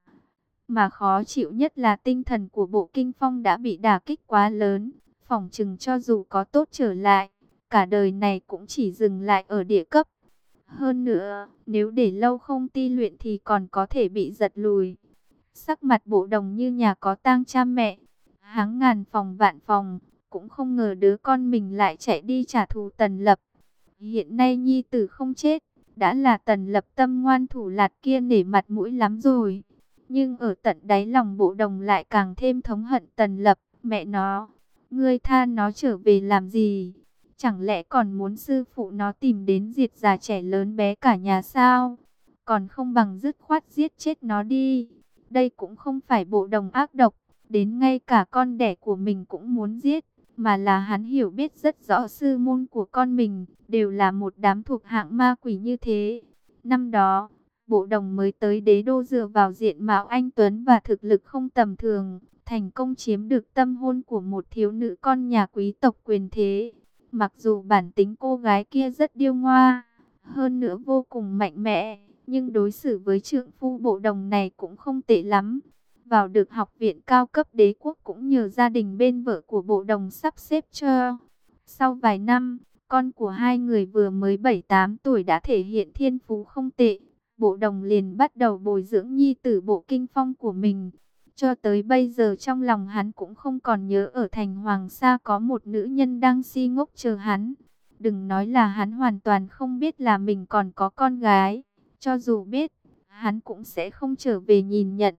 Mà khó chịu nhất là tinh thần của Bộ Kinh Phong đã bị đả kích quá lớn, phỏng chừng cho dù có tốt trở lại, cả đời này cũng chỉ dừng lại ở địa cấp. Hơn nữa, nếu để lâu không ti luyện thì còn có thể bị giật lùi. Sắc mặt Bộ Đồng như nhà có tang cha mẹ. Hắn ngàn phòng vạn phòng, cũng không ngờ đứa con mình lại chạy đi trả thù Tần Lập. Hiện nay nhi tử không chết, đã là Tần Lập tâm ngoan thủ lạt kia nể mặt mũi lắm rồi. Nhưng ở tận đáy lòng Bộ Đồng lại càng thêm thống hận Tần Lập. Mẹ nó, ngươi tha nó trở về làm gì? Chẳng lẽ còn muốn sư phụ nó tìm đến diệt già trẻ lớn bé cả nhà sao? Còn không bằng dứt khoát giết chết nó đi. Đây cũng không phải Bộ Đồng ác độc, đến ngay cả con đẻ của mình cũng muốn giết, mà là hắn hiểu biết rất rõ sư môn của con mình, đều là một đám thuộc hạng ma quỷ như thế. Năm đó, Bộ Đồng mới tới đế đô dựa vào diện mạo anh tuấn và thực lực không tầm thường, thành công chiếm được tâm hôn của một thiếu nữ con nhà quý tộc quyền thế. Mặc dù bản tính cô gái kia rất điêu ngoa, hơn nữa vô cùng mạnh mẽ, nhưng đối xử với trượng phu Bộ Đồng này cũng không tệ lắm. Vào được học viện cao cấp đế quốc cũng nhờ gia đình bên vợ của Bộ Đồng sắp xếp cho. Sau vài năm, con của hai người vừa mới bảy tám tuổi đã thể hiện thiên phú không tệ. Bộ Đồng liền bắt đầu bồi dưỡng nhi tử Bộ Kinh Phong của mình. Cho tới bây giờ trong lòng hắn cũng không còn nhớ ở thành Hoàng Sa có một nữ nhân đang si ngốc chờ hắn. Đừng nói là hắn hoàn toàn không biết là mình còn có con gái. Cho dù biết, hắn cũng sẽ không trở về nhìn nhận.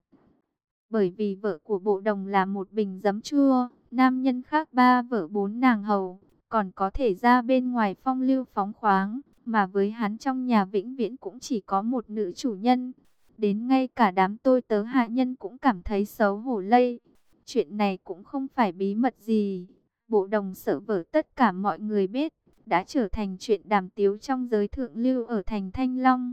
Bởi vì vợ của Bộ Đồng là một bình giấm chua, nam nhân khác ba vợ bốn nàng hầu, còn có thể ra bên ngoài phong lưu phóng khoáng, mà với hắn trong nhà vĩnh viễn cũng chỉ có một nữ chủ nhân. Đến ngay cả đám tôi tớ hạ nhân cũng cảm thấy xấu hổ lây. Chuyện này cũng không phải bí mật gì. Bộ Đồng sở vở tất cả mọi người biết, đã trở thành chuyện đàm tiếu trong giới thượng lưu ở thành Thanh Long.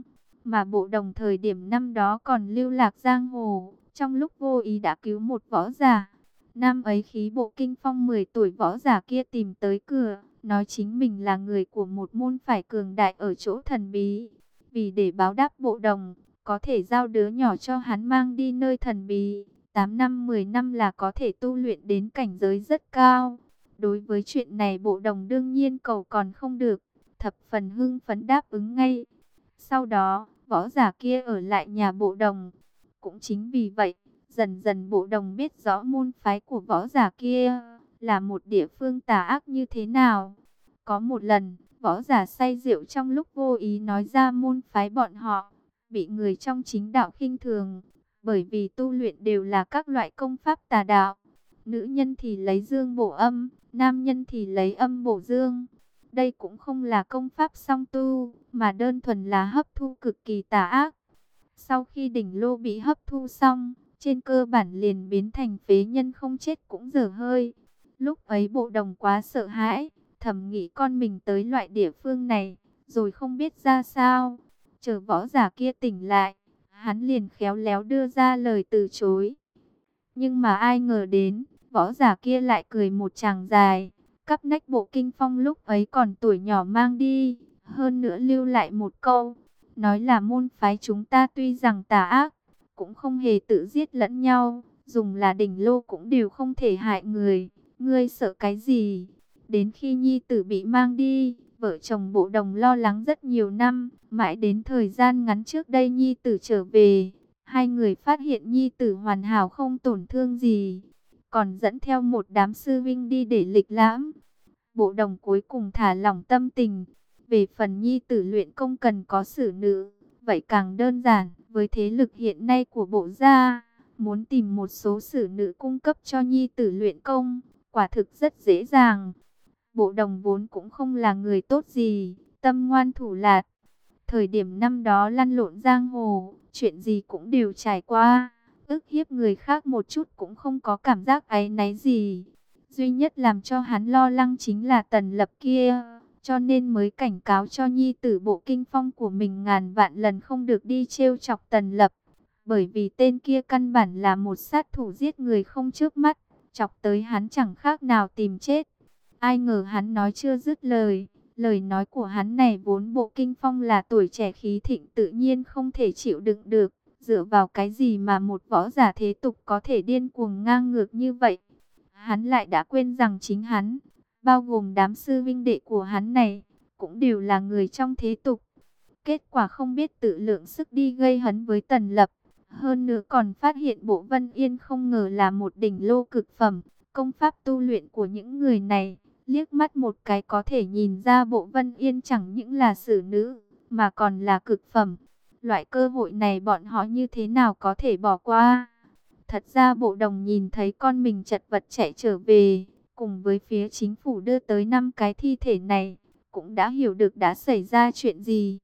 mà Bộ Đồng thời điểm năm đó còn lưu lạc giang hồ, trong lúc vô ý đã cứu một võ giả. Năm ấy khí bộ kinh phong mười tuổi, võ giả kia tìm tới cửa, nói chính mình là người của một môn phái cường đại ở chỗ thần bí. Vì để báo đáp Bộ Đồng, có thể giao đứa nhỏ cho hắn mang đi nơi thần bí. tám năm mười năm là có thể tu luyện đến cảnh giới rất cao. Đối với chuyện này Bộ Đồng đương nhiên cầu còn không được, thập phần hưng phấn đáp ứng ngay. Sau đó, võ giả kia ở lại nhà Bộ Đồng. Cũng chính vì vậy, dần dần Bộ Đồng biết rõ môn phái của võ giả kia là một địa phương tà ác như thế nào. Có một lần, võ giả say rượu trong lúc vô ý nói ra môn phái bọn họ, bị người trong chính đạo khinh thường, bởi vì tu luyện đều là các loại công pháp tà đạo. Nữ nhân thì lấy dương bổ âm, nam nhân thì lấy âm bổ dương. Đây cũng không là công pháp song tu, mà đơn thuần là hấp thu cực kỳ tà ác. Sau khi đỉnh lô bị hấp thu xong, trên cơ bản liền biến thành phế nhân, không chết cũng dở hơi. Lúc ấy Bộ Đồng quá sợ hãi, thầm nghĩ con mình tới loại địa phương này, rồi không biết ra sao. Chờ võ giả kia tỉnh lại, hắn liền khéo léo đưa ra lời từ chối. Nhưng mà ai ngờ đến, võ giả kia lại cười một tràng dài, cắp nách Bộ Kinh Phong lúc ấy còn tuổi nhỏ mang đi, hơn nữa lưu lại một câu, nói là môn phái chúng ta tuy rằng tà ác, cũng không hề tự giết lẫn nhau, dùng là đỉnh lô cũng đều không thể hại người, ngươi sợ cái gì? Đến khi nhi tử bị mang đi, vợ chồng Bộ Đồng lo lắng rất nhiều năm, mãi đến thời gian ngắn trước đây nhi tử trở về, hai người phát hiện nhi tử hoàn hảo không tổn thương gì, còn dẫn theo một đám sư vinh đi để lịch lãm. Bộ Đồng cuối cùng thả lỏng tâm tình. Về phần nhi tử luyện công cần có xử nữ, vậy càng đơn giản. Với thế lực hiện nay của Bộ gia, muốn tìm một số xử nữ cung cấp cho nhi tử luyện công, quả thực rất dễ dàng. Bộ Đồng vốn cũng không là người tốt gì, tâm ngoan thủ lạt. Thời điểm năm đó lăn lộn giang hồ, chuyện gì cũng đều trải qua, ức hiếp người khác một chút cũng không có cảm giác áy náy gì. Duy nhất làm cho hắn lo lắng chính là Tần Lập kia, cho nên mới cảnh cáo cho nhi tử Bộ Kinh Phong của mình ngàn vạn lần không được đi trêu chọc Tần Lập. Bởi vì tên kia căn bản là một sát thủ giết người không chớp mắt, chọc tới hắn chẳng khác nào tìm chết. Ai ngờ hắn nói chưa dứt lời, lời nói của hắn này vốn Bộ Kinh Phong là tuổi trẻ khí thịnh tự nhiên không thể chịu đựng được. Dựa vào cái gì mà một võ giả thế tục có thể điên cuồng ngang ngược như vậy? Hắn lại đã quên rằng chính hắn, bao gồm đám sư vinh đệ của hắn này, cũng đều là người trong thế tục. Kết quả không biết tự lượng sức đi gây hấn với Tần Lập. Hơn nữa còn phát hiện Bộ Vân Yên không ngờ là một đỉnh lô cực phẩm. Công pháp tu luyện của những người này, liếc mắt một cái có thể nhìn ra Bộ Vân Yên chẳng những là xử nữ, mà còn là cực phẩm. Loại cơ hội này bọn họ như thế nào có thể bỏ qua? Thật ra Bộ Đồng nhìn thấy con mình chật vật chạy trở về, cùng với phía chính phủ đưa tới năm cái thi thể này, cũng đã hiểu được đã xảy ra chuyện gì.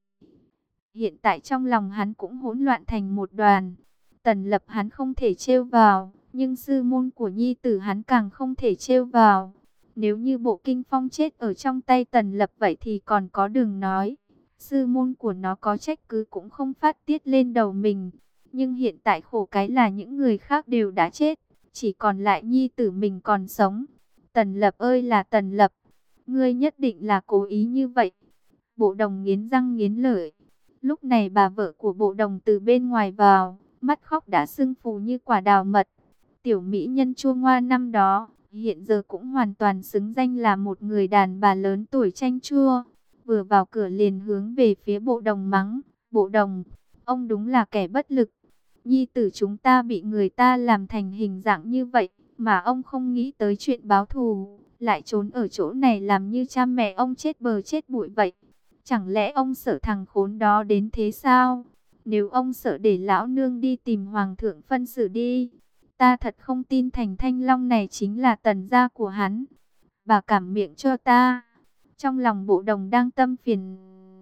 Hiện tại trong lòng hắn cũng hỗn loạn thành một đoàn. Tần Lập hắn không thể trêu vào, nhưng sư môn của nhi tử hắn càng không thể trêu vào. Nếu như Bộ Kinh Phong chết ở trong tay Tần Lập vậy thì còn có đường nói. Sư môn của nó có trách cứ cũng không phát tiết lên đầu mình. Nhưng hiện tại khổ cái là những người khác đều đã chết, chỉ còn lại nhi tử mình còn sống. Tần Lập ơi là Tần Lập, ngươi nhất định là cố ý như vậy. Bộ Đồng nghiến răng nghiến lợi. Lúc này bà vợ của Bộ Đồng từ bên ngoài vào, mắt khóc đã sưng phù như quả đào mật. Tiểu mỹ nhân chua ngoa năm đó, hiện giờ cũng hoàn toàn xứng danh là một người đàn bà lớn tuổi chanh chua. Vừa vào cửa liền hướng về phía Bộ Đồng mắng, Bộ Đồng, ông đúng là kẻ bất lực. Nhi tử chúng ta bị người ta làm thành hình dạng như vậy, mà ông không nghĩ tới chuyện báo thù, lại trốn ở chỗ này làm như cha mẹ ông chết bờ chết bụi vậy. Chẳng lẽ ông sợ thằng khốn đó đến thế sao? Nếu ông sợ để lão nương đi tìm hoàng thượng phân xử đi, ta thật không tin Thành Thanh Long này chính là Tần gia của hắn. Bà cảm miệng cho ta. Trong lòng Bộ Đồng đang tâm phiền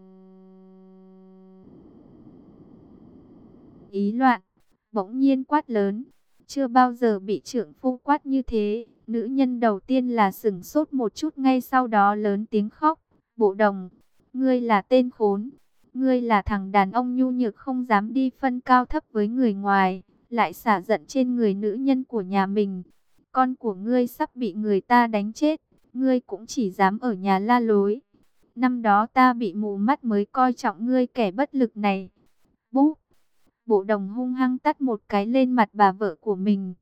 ý loạn, bỗng nhiên quát lớn, chưa bao giờ bị trưởng phu quát như thế. Nữ nhân đầu tiên là sửng sốt một chút, ngay sau đó lớn tiếng khóc, Bộ Đồng, ngươi là tên khốn, Ngươi là thằng đàn ông nhu nhược không dám đi phân cao thấp với người ngoài, lại xả giận trên người nữ nhân của nhà mình. Con của ngươi sắp bị người ta đánh chết, ngươi cũng chỉ dám ở nhà la lối. Năm đó ta bị mù mắt mới coi trọng ngươi kẻ bất lực này. Búp! Bộ đồng hung hăng tát một cái lên mặt bà vợ của mình.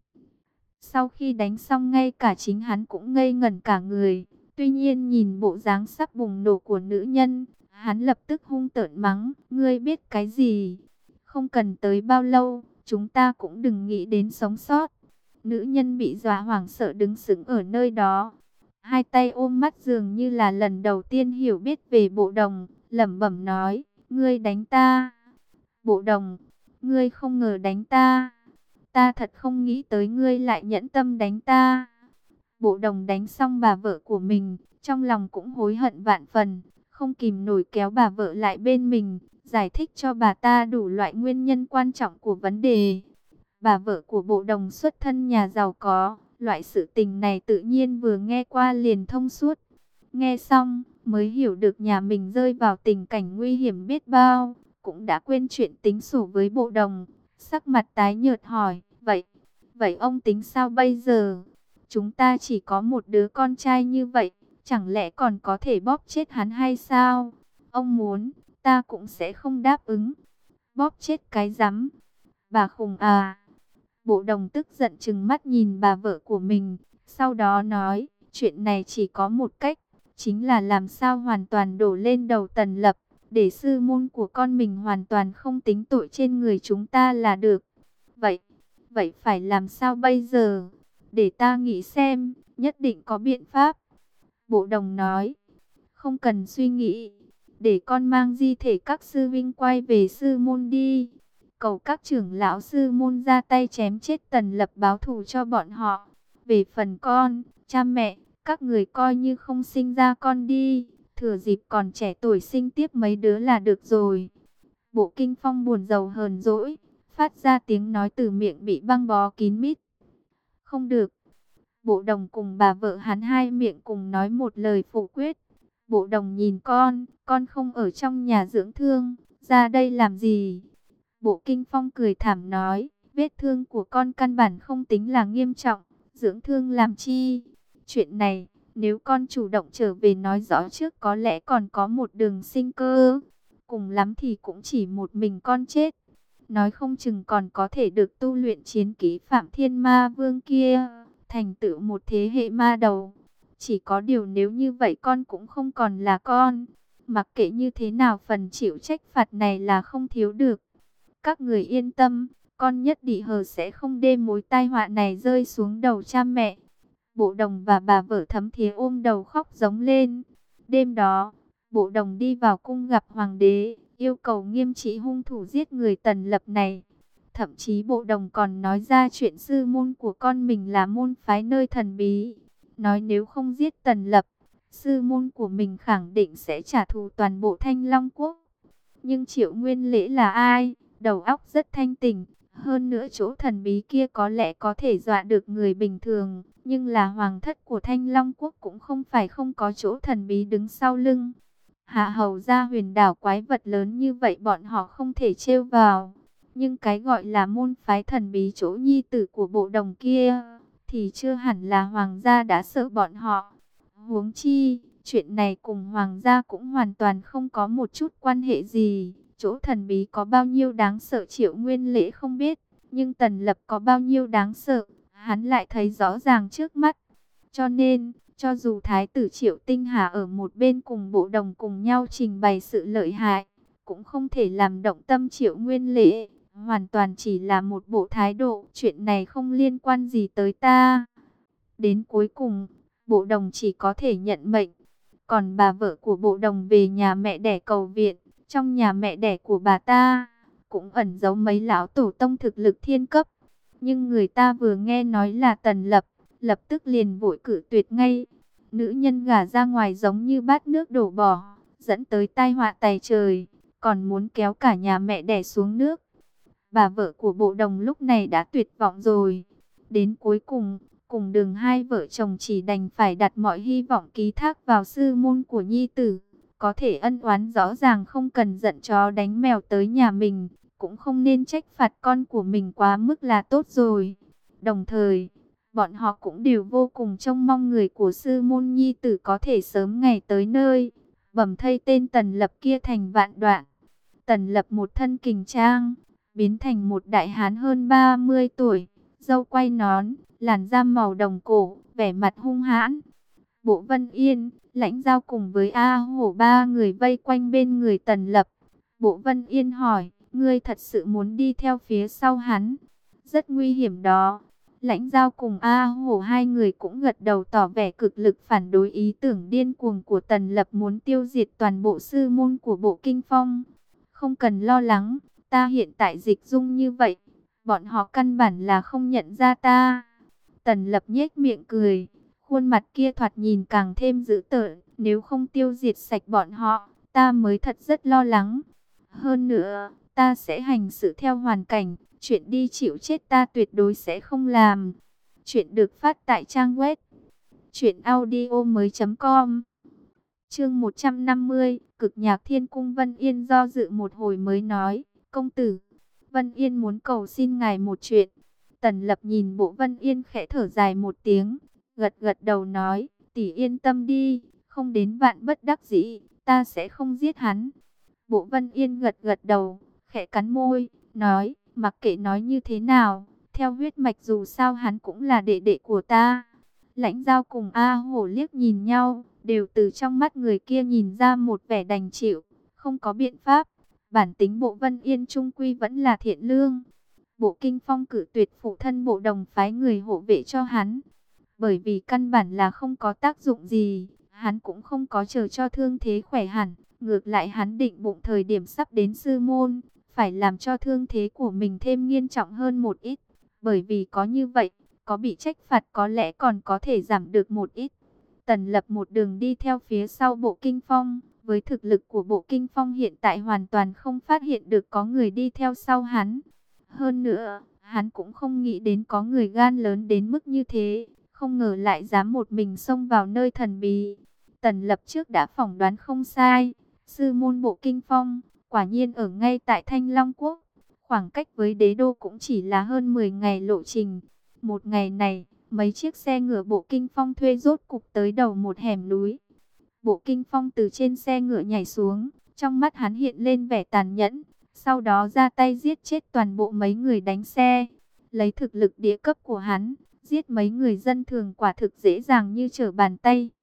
Sau khi đánh xong ngay cả chính hắn cũng ngây ngẩn cả người. Tuy nhiên nhìn bộ dáng sắp bùng nổ của nữ nhân, hắn lập tức hung tợn mắng. Ngươi biết cái gì? Không cần tới bao lâu, chúng ta cũng đừng nghĩ đến sống sót. Nữ nhân bị dọa hoảng sợ đứng sững ở nơi đó. Hai tay ôm mắt dường như là lần đầu tiên hiểu biết về bộ đồng, lẩm bẩm nói. Ngươi đánh ta. Bộ đồng, ngươi không ngờ đánh ta. Ta thật không nghĩ tới ngươi lại nhẫn tâm đánh ta. Bộ đồng đánh xong bà vợ của mình, trong lòng cũng hối hận vạn phần, không kìm nổi kéo bà vợ lại bên mình, giải thích cho bà ta đủ loại nguyên nhân quan trọng của vấn đề. Bà vợ của bộ đồng xuất thân nhà giàu có, loại sự tình này tự nhiên vừa nghe qua liền thông suốt. Nghe xong, mới hiểu được nhà mình rơi vào tình cảnh nguy hiểm biết bao, cũng đã quên chuyện tính sổ với bộ đồng. Sắc mặt tái nhợt hỏi, vậy, vậy ông tính sao bây giờ? Chúng ta chỉ có một đứa con trai như vậy, chẳng lẽ còn có thể bóp chết hắn hay sao? Ông muốn, ta cũng sẽ không đáp ứng. Bóp chết cái rắm, bà khùng à. Bộ đồng tức giận trừng mắt nhìn bà vợ của mình, sau đó nói, chuyện này chỉ có một cách, chính là làm sao hoàn toàn đổ lên đầu Tần Lập, để sư môn của con mình hoàn toàn không tính tội trên người chúng ta là được. Vậy, vậy phải làm sao bây giờ? Để ta nghĩ xem, nhất định có biện pháp. Bộ đồng nói, không cần suy nghĩ, để con mang di thể các sư vinh quay về sư môn đi. Cầu các trưởng lão sư môn ra tay chém chết Tần Lập báo thù cho bọn họ. Về phần con, cha mẹ, các người coi như không sinh ra con đi. Thừa dịp còn trẻ tuổi sinh tiếp mấy đứa là được rồi. Bộ Kinh Phong buồn rầu hờn dỗi, phát ra tiếng nói từ miệng bị băng bó kín mít. Không được. Bộ đồng cùng bà vợ hắn hai miệng cùng nói một lời phủ quyết. Bộ đồng nhìn con, con không ở trong nhà dưỡng thương, ra đây làm gì? Bộ Kinh Phong cười thảm nói, vết thương của con căn bản không tính là nghiêm trọng, dưỡng thương làm chi? Chuyện này, nếu con chủ động trở về nói rõ trước có lẽ còn có một đường sinh cơ. Cùng lắm thì cũng chỉ một mình con chết. Nói không chừng còn có thể được tu luyện chiến kỹ Phạm Thiên Ma Vương kia, thành tựu một thế hệ ma đầu. Chỉ có điều nếu như vậy con cũng không còn là con. Mặc kệ như thế nào phần chịu trách phạt này là không thiếu được. Các người yên tâm, con nhất định hờ sẽ không để mối tai họa này rơi xuống đầu cha mẹ. Bộ đồng và bà vợ Thấm Thía ôm đầu khóc giống lên. Đêm đó, bộ đồng đi vào cung gặp hoàng đế, yêu cầu nghiêm trị hung thủ giết người Tần Lập này. Thậm chí bộ đồng còn nói ra chuyện sư môn của con mình là môn phái nơi thần bí. Nói nếu không giết Tần Lập, sư môn của mình khẳng định sẽ trả thù toàn bộ Thanh Long Quốc. Nhưng Triệu Nguyên Lễ là ai? Đầu óc rất thanh tỉnh. Hơn nữa chỗ thần bí kia có lẽ có thể dọa được người bình thường. Nhưng là hoàng thất của Thanh Long Quốc cũng không phải không có chỗ thần bí đứng sau lưng. Hạ hầu ra huyền đảo quái vật lớn như vậy bọn họ không thể trêu vào. Nhưng cái gọi là môn phái thần bí chỗ nhi tử của bộ đồng kia thì chưa hẳn là hoàng gia đã sợ bọn họ. Huống chi, chuyện này cùng hoàng gia cũng hoàn toàn không có một chút quan hệ gì. Chỗ thần bí có bao nhiêu đáng sợ Triệu Nguyên Lễ không biết, nhưng Tần Lập có bao nhiêu đáng sợ, hắn lại thấy rõ ràng trước mắt. Cho nên, cho dù Thái tử Triệu Tinh Hà ở một bên cùng bộ đồng cùng nhau trình bày sự lợi hại, cũng không thể làm động tâm Triệu Nguyên Lễ. Hoàn toàn chỉ là một bộ thái độ, chuyện này không liên quan gì tới ta. Đến cuối cùng, bộ đồng chỉ có thể nhận mệnh. Còn bà vợ của bộ đồng về nhà mẹ đẻ cầu viện. Trong nhà mẹ đẻ của bà ta, cũng ẩn giấu mấy lão tổ tông thực lực thiên cấp. Nhưng người ta vừa nghe nói là Tần Lập, lập tức liền vội cử tuyệt ngay. Nữ nhân gả ra ngoài giống như bát nước đổ bỏ, dẫn tới tai họa tày trời, còn muốn kéo cả nhà mẹ đẻ xuống nước. Bà vợ của bộ đồng lúc này đã tuyệt vọng rồi. Đến cuối cùng, cùng đường hai vợ chồng chỉ đành phải đặt mọi hy vọng ký thác vào sư môn của nhi tử. Có thể ân oán rõ ràng, không cần giận chó đánh mèo tới nhà mình, cũng không nên trách phạt con của mình quá mức là tốt rồi. Đồng thời, bọn họ cũng đều vô cùng trông mong người của sư môn nhi tử có thể sớm ngày tới nơi, bầm thây tên Tần Lập kia thành vạn đoạn. Tần Lập một thân kình trang, biến thành một đại hán hơn ba mươi tuổi, râu quay nón, làn da màu đồng cổ, vẻ mặt hung hãn. Bộ Vân Yên, Lãnh Giao cùng với A Hổ ba người vây quanh bên người Tần Lập. Bộ Vân Yên hỏi, ngươi thật sự muốn đi theo phía sau hắn? Rất nguy hiểm đó. Lãnh Giao cùng A Hổ hai người cũng gật đầu tỏ vẻ cực lực phản đối ý tưởng điên cuồng của Tần Lập muốn tiêu diệt toàn bộ sư môn của Bộ Kinh Phong. Không cần lo lắng, ta hiện tại dịch dung như vậy, bọn họ căn bản là không nhận ra ta. Tần Lập nhếch miệng cười, khuôn mặt kia thoạt nhìn càng thêm dữ tợn, nếu không tiêu diệt sạch bọn họ, ta mới thật rất lo lắng. Hơn nữa, ta sẽ hành xử theo hoàn cảnh, chuyện đi chịu chết ta tuyệt đối sẽ không làm. Chuyện được phát tại trang web truyện audio mới chấm com. Chương một trăm năm mươi, Cực Nhạc Thiên Cung. Vân Yên do dự một hồi mới nói, công tử, Vân Yên muốn cầu xin ngài một chuyện. Tần Lập nhìn Bộ Vân Yên khẽ thở dài một tiếng, gật gật đầu nói, tỷ yên tâm đi, không đến vạn bất đắc dĩ, ta sẽ không giết hắn. Bộ Vân Yên gật gật đầu, khẽ cắn môi, nói, mặc kệ nói như thế nào, theo huyết mạch dù sao hắn cũng là đệ đệ của ta. Lãnh Giao cùng A Hổ liếc nhìn nhau, đều từ trong mắt người kia nhìn ra một vẻ đành chịu, không có biện pháp. Bản tính Bộ Vân Yên trung quy vẫn là thiện lương. Bộ Kinh Phong cử tuyệt phụ thân Bộ Đồng phái người hộ vệ cho hắn, bởi vì căn bản là không có tác dụng gì, hắn cũng không có chờ cho thương thế khỏe hẳn. Ngược lại hắn định bụng thời điểm sắp đến sư môn, phải làm cho thương thế của mình thêm nghiêm trọng hơn một ít. Bởi vì có như vậy, có bị trách phạt có lẽ còn có thể giảm được một ít. Tần Lập một đường đi theo phía sau Bộ Kinh Phong. Với thực lực của Bộ Kinh Phong hiện tại hoàn toàn không phát hiện được có người đi theo sau hắn. Hơn nữa, hắn cũng không nghĩ đến có người gan lớn đến mức như thế. Không ngờ lại dám một mình xông vào nơi thần bí. Tần Lập trước đã phỏng đoán không sai. Sư môn Bộ Kinh Phong, quả nhiên ở ngay tại Thanh Long Quốc. Khoảng cách với đế đô cũng chỉ là hơn mười ngày lộ trình. Một ngày này, mấy chiếc xe ngựa Bộ Kinh Phong thuê rốt cục tới đầu một hẻm núi. Bộ Kinh Phong từ trên xe ngựa nhảy xuống, trong mắt hắn hiện lên vẻ tàn nhẫn. Sau đó ra tay giết chết toàn bộ mấy người đánh xe. Lấy thực lực địa cấp của hắn, giết mấy người dân thường quả thực dễ dàng như trở bàn tay.